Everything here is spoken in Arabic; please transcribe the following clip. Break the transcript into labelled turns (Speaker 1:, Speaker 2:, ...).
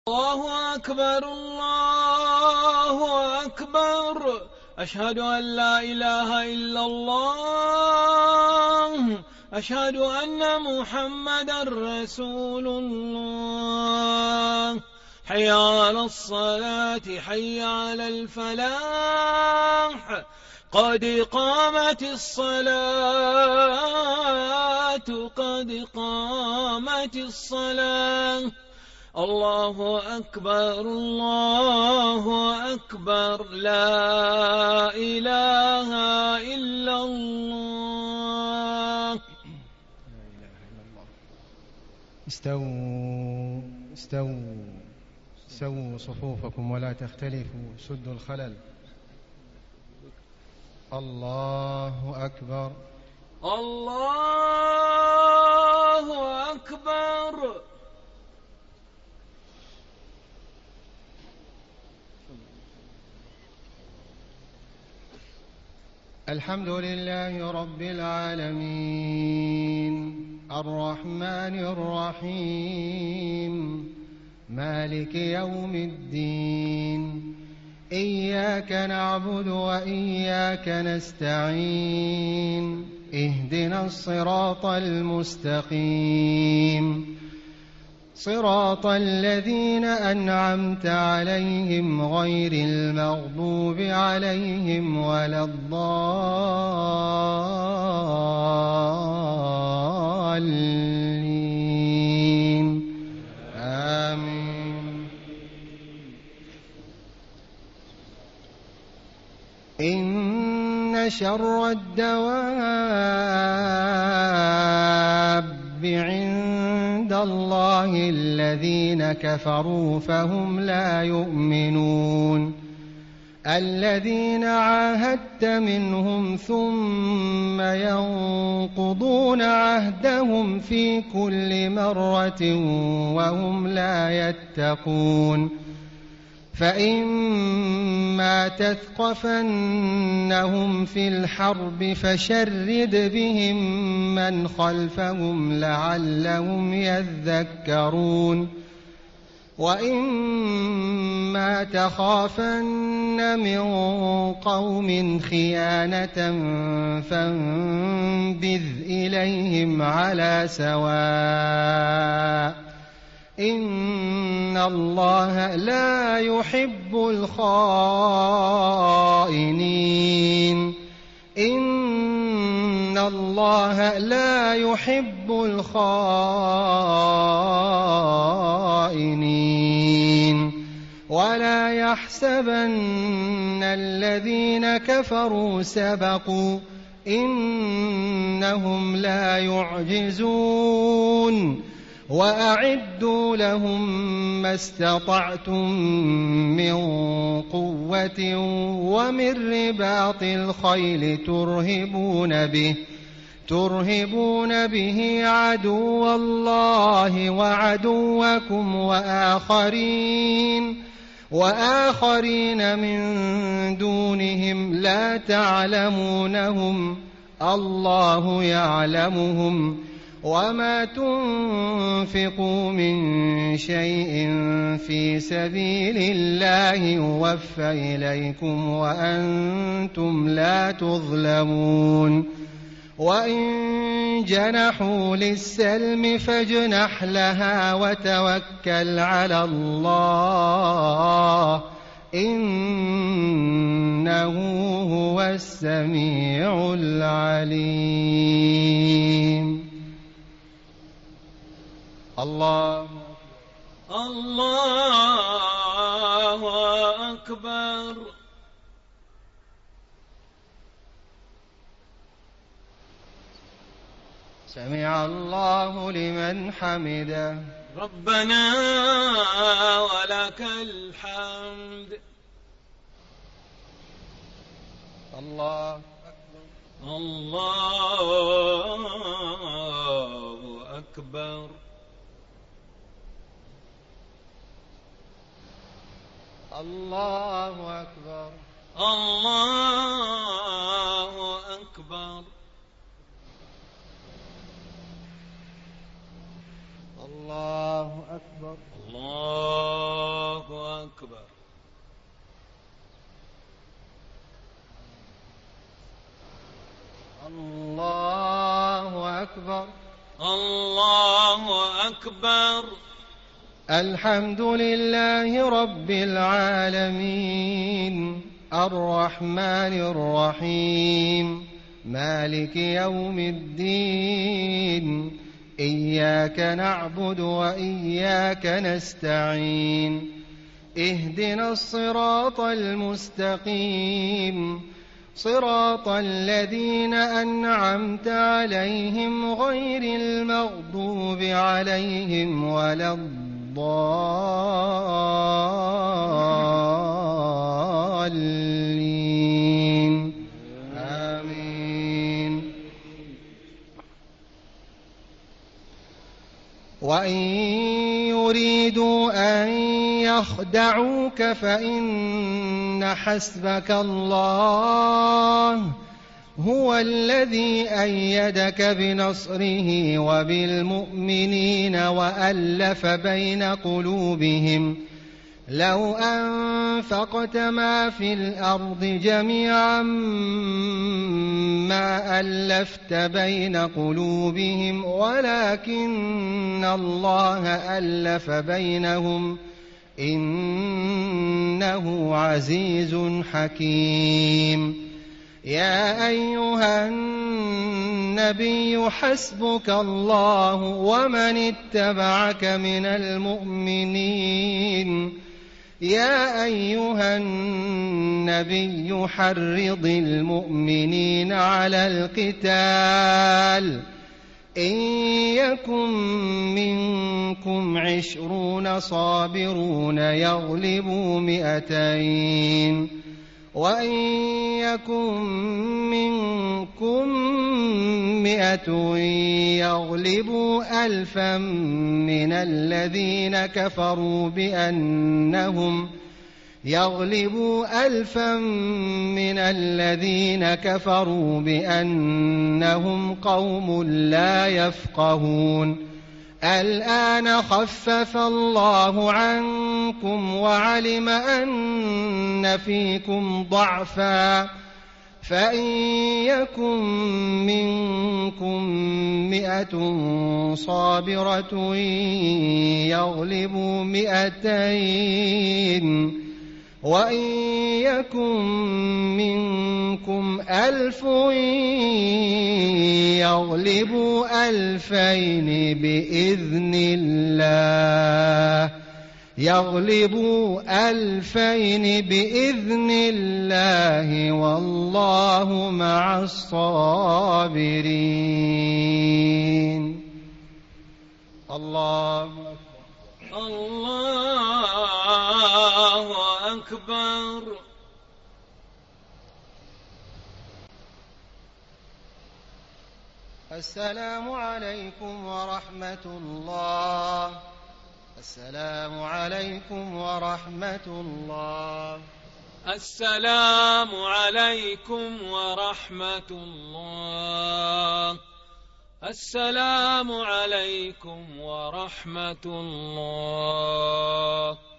Speaker 1: الله أكبر الله أكبر. أشهد أن لا إله إلا الله. أشهد أن محمدا رسول الله. حي على الصلاة حي على الفلاح. قد قامت الصلاة قد قامت الصلاة. الله أكبر الله أكبر. لا إله إلا الله.
Speaker 2: استووا صفوفكم ولا تختلفوا، سدوا الخلل. الله أكبر
Speaker 1: الله أكبر.
Speaker 2: الحمد لله رب العالمين، الرحمن الرحيم، مالك يوم الدين. إياك نعبد وإياك نستعين، اهدنا الصراط المستقيم، صراط الذين أنعمت عليهم غير المغضوب عليهم ولا الضالين. آمين. إن شر الدواب عند الله الذين كفروا فهم لا يؤمنون. الذين عاهدت منهم ثم ينقضون عهدهم في كل مرة وهم لا يتقون. فإما تثقفنهم في الحرب فشرد بهم من خلفهم لعلهم يذكرون. وإما تخافن من قوم خيانة فانبذ إليهم على سواء، إن الله لا يحب الخائنين. إن الله لا يحب الخائنين. ولا يحسبن الذين كفروا سبقوا، إنهم لا يعجزون. وأعدوا لهم ما استطعتم من قوة ومن رباط الخيل ترهبون به عدو الله وعدوكم وآخرين من دونهم لا تعلمونهم، الله يعلمهم. وما تنفقوا من شيء في سبيل الله يوفى إليكم وأنتم لا تظلمون. وإن جنحوا للسلم فاجنح لها وتوكل على الله، إنه هو السميع العليم. الله
Speaker 1: أكبر.
Speaker 2: سمع الله لمن حمده.
Speaker 1: ربنا ولك الحمد.
Speaker 2: الله
Speaker 1: أكبر.
Speaker 2: الله أكبر.
Speaker 1: الله أكبر.
Speaker 2: الله أكبر.
Speaker 1: الله أكبر.
Speaker 2: الحمد لله رب العالمين الرحمن الرحيم مالك يوم الدين إياك نعبد وإياك نستعين اهدنا الصراط المستقيم صراط الذين أنعمت عليهم غير المغضوب عليهم ولا الضالين آمين. وإن يريدوا أن يخدعوك فإن حسبك الله هو الذي أيدك بنصره وبالمؤمنين وألف بين قلوبهم لو أنفقت ما في الأرض جميعا ما ألفت بين قلوبهم ولكن الله ألف بينهم إنه عزيز حكيم. يا أيها النبي حسبك الله ومن اتبعك من المؤمنين. يا أيها النبي حرض المؤمنين على القتال إن يكن منكم 20 صابرون يغلبوا 200 وإن يكن منكم 100 يغلبوا 1000 من الذين كفروا بأنهم قوم لا يفقهون. الآن خفف الله عنكم وعلم أن فيكم ضعفا فإن يكن منكم 100 صابرة يغلبوا 200 وإن يكن منكم 1000 يغلبوا 2000 بإذن الله والله مع الصابرين. الله
Speaker 1: أكبر.
Speaker 2: السلام عليكم ورحمة الله. السلام عليكم ورحمة الله.
Speaker 1: السلام عليكم ورحمة الله. السلام عليكم ورحمة الله.